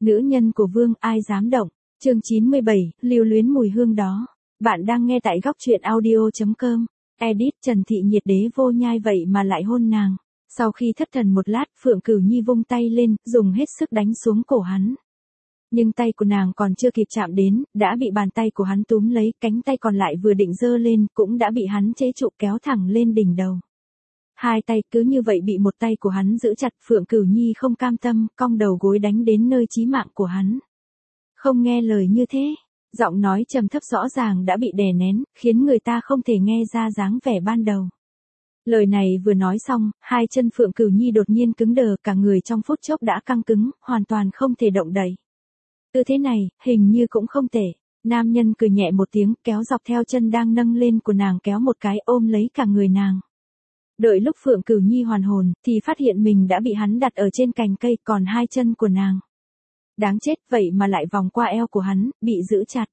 Nữ nhân của vương ai dám động. Chương 97, lưu luyến mùi hương đó. Bạn đang nghe tại góc truyện audio.com. Edit Trần Thị Nhiệt Đế vô nhai vậy mà lại hôn nàng. Sau khi thất thần một lát, Phượng Cửu Nhi vung tay lên, dùng hết sức đánh xuống cổ hắn. Nhưng tay của nàng còn chưa kịp chạm đến, đã bị bàn tay của hắn túm lấy, cánh tay còn lại vừa định giơ lên, cũng đã bị hắn chế trụ kéo thẳng lên đỉnh đầu. Hai tay cứ như vậy bị một tay của hắn giữ chặt, Phượng Cửu Nhi không cam tâm, cong đầu gối đánh đến nơi chí mạng của hắn. Không nghe lời như thế, giọng nói trầm thấp rõ ràng đã bị đè nén, khiến người ta không thể nghe ra dáng vẻ ban đầu. Lời này vừa nói xong, hai chân Phượng Cửu Nhi đột nhiên cứng đờ, cả người trong phút chốc đã căng cứng, hoàn toàn không thể động đậy. Tư thế này, hình như cũng không tệ. Nam nhân cười nhẹ một tiếng, kéo dọc theo chân đang nâng lên của nàng kéo một cái ôm lấy cả người nàng. Đợi lúc Phượng Cửu Nhi hoàn hồn, thì phát hiện mình đã bị hắn đặt ở trên cành cây, còn hai chân của nàng. Đáng chết, vậy mà lại vòng qua eo của hắn, bị giữ chặt.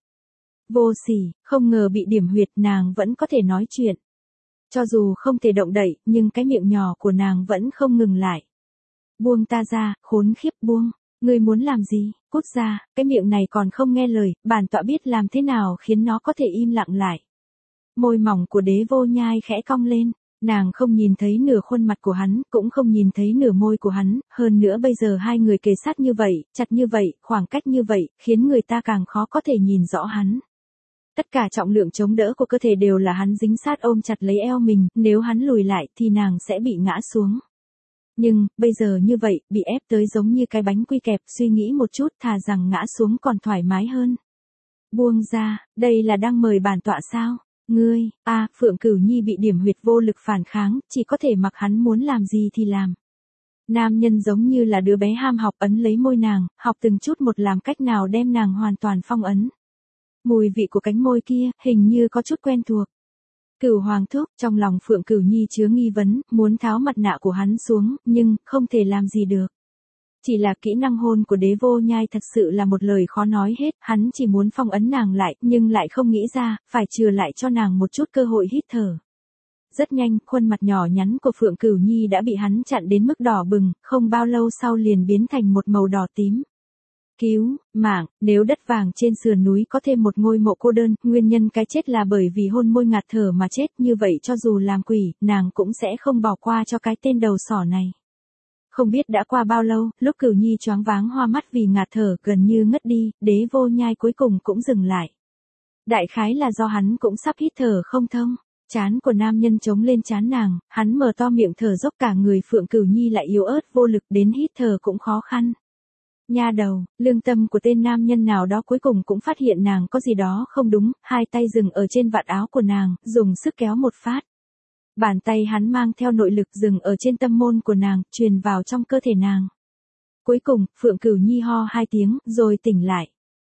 Vô sỉ, không ngờ bị điểm huyệt, nàng vẫn có thể nói chuyện. Cho dù không thể động đậy, nhưng cái miệng nhỏ của nàng vẫn không ngừng lại. Buông ta ra, khốn khiếp, buông. Ngươi muốn làm gì? Cút ra, cái miệng này còn không nghe lời, bản tọa biết làm thế nào khiến nó có thể im lặng lại. Môi mỏng của Đế vô nhai khẽ cong lên. Nàng không nhìn thấy nửa khuôn mặt của hắn, cũng không nhìn thấy nửa môi của hắn, hơn nữa bây giờ hai người kề sát như vậy, chặt như vậy, khoảng cách như vậy, khiến người ta càng khó có thể nhìn rõ hắn. Tất cả trọng lượng chống đỡ của cơ thể đều là hắn dính sát ôm chặt lấy eo mình, nếu hắn lùi lại thì nàng sẽ bị ngã xuống. Nhưng, bây giờ như vậy, bị ép tới giống như cái bánh quy kẹp, suy nghĩ một chút thà rằng ngã xuống còn thoải mái hơn. Buông ra, đây là đang mời bản tọa sao? Ngươi, Phượng Cửu Nhi bị điểm huyệt vô lực phản kháng, chỉ có thể mặc hắn muốn làm gì thì làm. Nam nhân giống như là đứa bé ham học ấn lấy môi nàng, học từng chút một làm cách nào đem nàng hoàn toàn phong ấn. Mùi vị của cánh môi kia, hình như có chút quen thuộc. Cửu hoàng thúc, trong lòng Phượng Cửu Nhi chứa nghi vấn, muốn tháo mặt nạ của hắn xuống, nhưng, không thể làm gì được. Chỉ là kỹ năng hôn của Đế vô nhai thật sự là một lời khó nói hết, hắn chỉ muốn phong ấn nàng lại, nhưng lại không nghĩ ra, phải chừa lại cho nàng một chút cơ hội hít thở. Rất nhanh, khuôn mặt nhỏ nhắn của Phượng Cửu Nhi đã bị hắn chặn đến mức đỏ bừng, không bao lâu sau liền biến thành một màu đỏ tím. Cứu, mạng, nếu đất vàng trên sườn núi có thêm một ngôi mộ cô đơn, nguyên nhân cái chết là bởi vì hôn môi ngạt thở mà chết, như vậy cho dù làm quỷ, nàng cũng sẽ không bỏ qua cho cái tên đầu sỏ này. Không biết đã qua bao lâu, lúc Cửu Nhi choáng váng hoa mắt vì ngạt thở gần như ngất đi, Đế vô nhai cuối cùng cũng dừng lại. Đại khái là do hắn cũng sắp hít thở không thông. Trán của nam nhân chống lên trán nàng, hắn mở to miệng thở dốc, cả người Phượng Cửu Nhi lại yếu ớt vô lực, đến hít thở cũng khó khăn. Nha đầu, lương tâm của tên nam nhân nào đó cuối cùng cũng phát hiện nàng có gì đó không đúng, hai tay dừng ở trên vạt áo của nàng, dùng sức kéo một phát. Bàn tay hắn mang theo nội lực dừng ở trên tâm môn của nàng, truyền vào trong cơ thể nàng. Cuối cùng, Phượng Cửu Nhi ho hai tiếng, rồi tỉnh lại.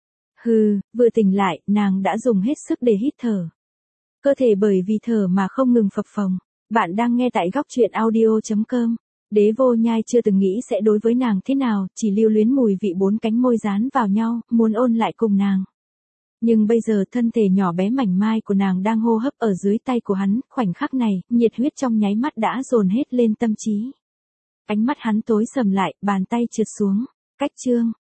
Vừa tỉnh lại, nàng đã dùng hết sức để hít thở. Cơ thể bởi vì thở mà không ngừng phập phồng. Bạn đang nghe tại góc truyện audio.com. Đế vô nhai chưa từng nghĩ sẽ đối với nàng thế nào, chỉ lưu luyến mùi vị bốn cánh môi dán vào nhau, muốn ôn lại cùng nàng. Nhưng bây giờ thân thể nhỏ bé mảnh mai của nàng đang hô hấp ở dưới tay của hắn, khoảnh khắc này, nhiệt huyết trong nháy mắt đã dồn hết lên tâm trí. Ánh mắt hắn tối sầm lại, bàn tay trượt xuống. Cách chương.